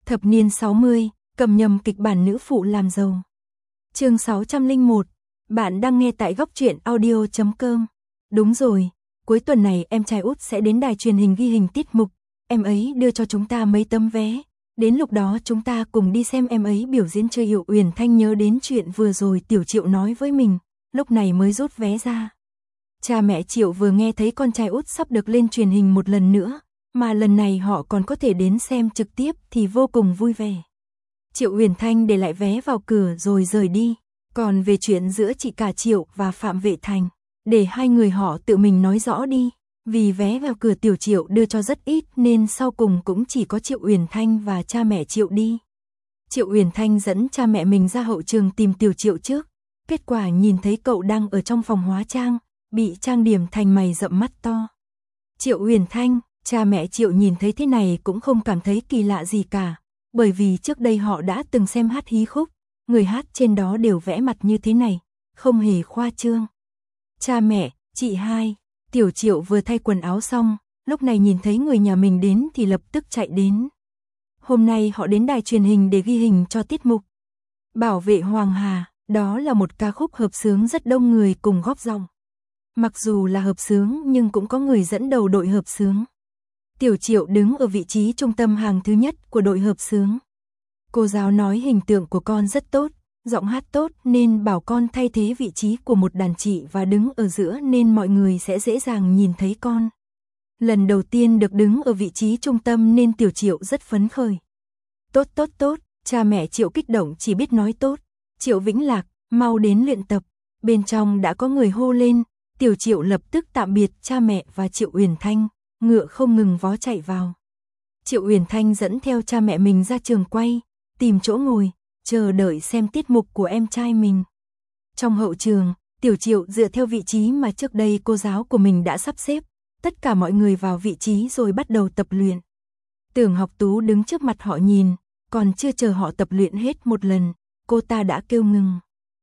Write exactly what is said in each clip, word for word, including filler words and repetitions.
Thập niên sáu mươi, cầm nhầm kịch bản nữ phụ làm giàu. Chương sáu trăm lẻ một, bạn đang nghe tại góc truyện audio chấm com. Đúng rồi, cuối tuần này em trai út sẽ đến đài truyền hình ghi hình tiết mục, em ấy đưa cho chúng ta mấy tấm vé, đến lúc đó chúng ta cùng đi xem em ấy biểu diễn chơi Triệu Uyển Thanh nhớ đến chuyện vừa rồi Tiểu Triệu nói với mình, lúc này mới rút vé ra. Cha mẹ Triệu vừa nghe thấy con trai út sắp được lên truyền hình một lần nữa, mà lần này họ còn có thể đến xem trực tiếp thì vô cùng vui vẻ. Triệu Uyển Thanh để lại vé vào cửa rồi rời đi, còn về chuyện giữa chị cả Triệu và Phạm Vệ Thành, để hai người họ tự mình nói rõ đi, vì vé vào cửa Tiểu Triệu đưa cho rất ít nên sau cùng cũng chỉ có Triệu Uyển Thanh và cha mẹ Triệu đi. Triệu Uyển Thanh dẫn cha mẹ mình ra hậu trường tìm Tiểu Triệu trước, kết quả nhìn thấy cậu đang ở trong phòng hóa trang, bị trang điểm thành mày rậm mắt to. Triệu Uyển Thanh, cha mẹ Triệu nhìn thấy thế này cũng không cảm thấy kỳ lạ gì cả, bởi vì trước đây họ đã từng xem hát hí khúc, người hát trên đó đều vẽ mặt như thế này, không hề khoa trương. Cha mẹ, chị hai, Tiểu Triệu vừa thay quần áo xong, lúc này nhìn thấy người nhà mình đến thì lập tức chạy đến. Hôm nay họ đến đài truyền hình để ghi hình cho tiết mục Bảo vệ Hoàng Hà, đó là một ca khúc hợp xướng rất đông người cùng góp giọng. Mặc dù là hợp xướng nhưng cũng có người dẫn đầu đội hợp xướng. Tiểu Triệu đứng ở vị trí trung tâm hàng thứ nhất của đội hợp xướng. Cô giáo nói hình tượng của con rất tốt, giọng hát tốt nên bảo con thay thế vị trí của một đàn chị và đứng ở giữa nên mọi người sẽ dễ dàng nhìn thấy con. Lần đầu tiên được đứng ở vị trí trung tâm nên Tiểu Triệu rất phấn khởi. Tốt tốt tốt, cha mẹ Triệu kích động chỉ biết nói tốt. Triệu Vĩnh Lạc, mau đến luyện tập. Bên trong đã có người hô lên, Tiểu Triệu lập tức tạm biệt cha mẹ và Triệu Uyển Thanh, ngựa không ngừng vó chạy vào. Triệu Uyển Thanh dẫn theo cha mẹ mình ra trường quay, tìm chỗ ngồi, chờ đợi xem tiết mục của em trai mình. Trong hậu trường, Tiểu Triệu dựa theo vị trí mà trước đây cô giáo của mình đã sắp xếp, tất cả mọi người vào vị trí rồi bắt đầu tập luyện. Tưởng Học Tú đứng trước mặt họ nhìn, còn chưa chờ họ tập luyện hết một lần, cô ta đã kêu ngừng.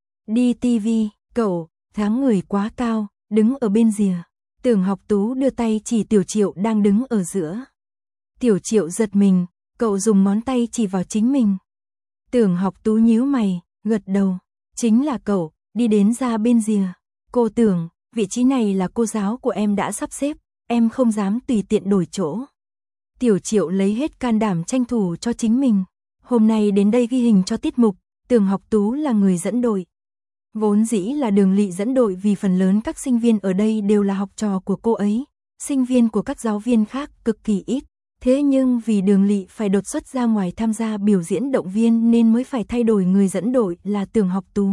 Đi ti vi, cậu, dáng người quá cao, đứng ở bên rìa. Tưởng Học Tú đưa tay chỉ Tiểu Triệu đang đứng ở giữa. Tiểu Triệu giật mình, cậu dùng ngón tay chỉ vào chính mình. Tưởng Học Tú nhíu mày, gật đầu, chính là cậu, đi đến ra bên rìa. Cô Tưởng, vị trí này là cô giáo của em đã sắp xếp, em không dám tùy tiện đổi chỗ. Tiểu Triệu lấy hết can đảm tranh thủ cho chính mình. Hôm nay đến đây ghi hình cho tiết mục, Tưởng Học Tú là người dẫn đội. Vốn dĩ là Đường Lị dẫn đội vì phần lớn các sinh viên ở đây đều là học trò của cô ấy, sinh viên của các giáo viên khác cực kỳ ít. Thế nhưng vì Đường Lị phải đột xuất ra ngoài tham gia biểu diễn động viên nên mới phải thay đổi người dẫn đội là Tưởng Học Tú.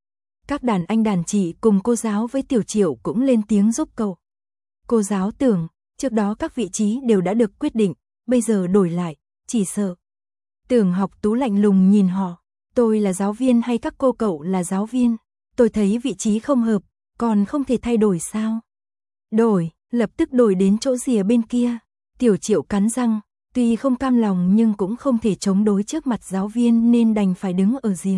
Các đàn anh đàn chị cùng cô giáo với Tiểu Triệu cũng lên tiếng giúp cậu. Cô giáo Tưởng, trước đó các vị trí đều đã được quyết định, bây giờ đổi lại, chỉ sợ. Tưởng Học Tú lạnh lùng nhìn họ, tôi là giáo viên hay các cô cậu là giáo viên? Tôi thấy vị trí không hợp, còn không thể thay đổi sao? Đổi, lập tức đổi đến chỗ rìa bên kia. Tiểu Triệu cắn răng, tuy không cam lòng nhưng cũng không thể chống đối trước mặt giáo viên nên đành phải đứng ở rìa.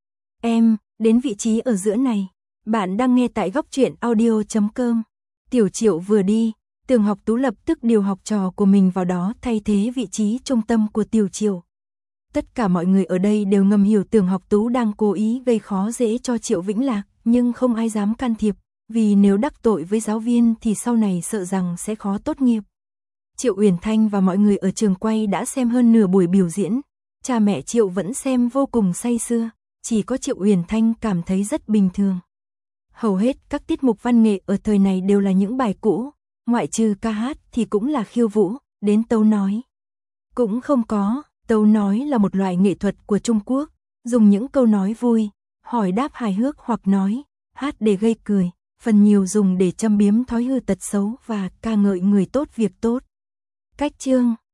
Em, đến vị trí ở giữa này. Bạn đang nghe tại góc truyện audio chấm com. Tiểu Triệu vừa đi, Tưởng Học Tú lập tức điều học trò của mình vào đó thay thế vị trí trung tâm của Tiểu Triệu. Tất cả mọi người ở đây đều ngầm hiểu Tưởng Học Tú đang cố ý gây khó dễ cho Triệu Vĩnh Lạc, nhưng không ai dám can thiệp, vì nếu đắc tội với giáo viên thì sau này sợ rằng sẽ khó tốt nghiệp. Triệu Uyển Thanh và mọi người ở trường quay đã xem hơn nửa buổi biểu diễn, cha mẹ Triệu vẫn xem vô cùng say sưa, chỉ có Triệu Uyển Thanh cảm thấy rất bình thường. Hầu hết các tiết mục văn nghệ ở thời này đều là những bài cũ, ngoại trừ ca hát thì cũng là khiêu vũ, đến tấu nói. Cũng không có. Tấu nói là một loại nghệ thuật của Trung Quốc, dùng những câu nói vui, hỏi đáp hài hước hoặc nói, hát để gây cười, phần nhiều dùng để châm biếm thói hư tật xấu và ca ngợi người tốt việc tốt. Cách chương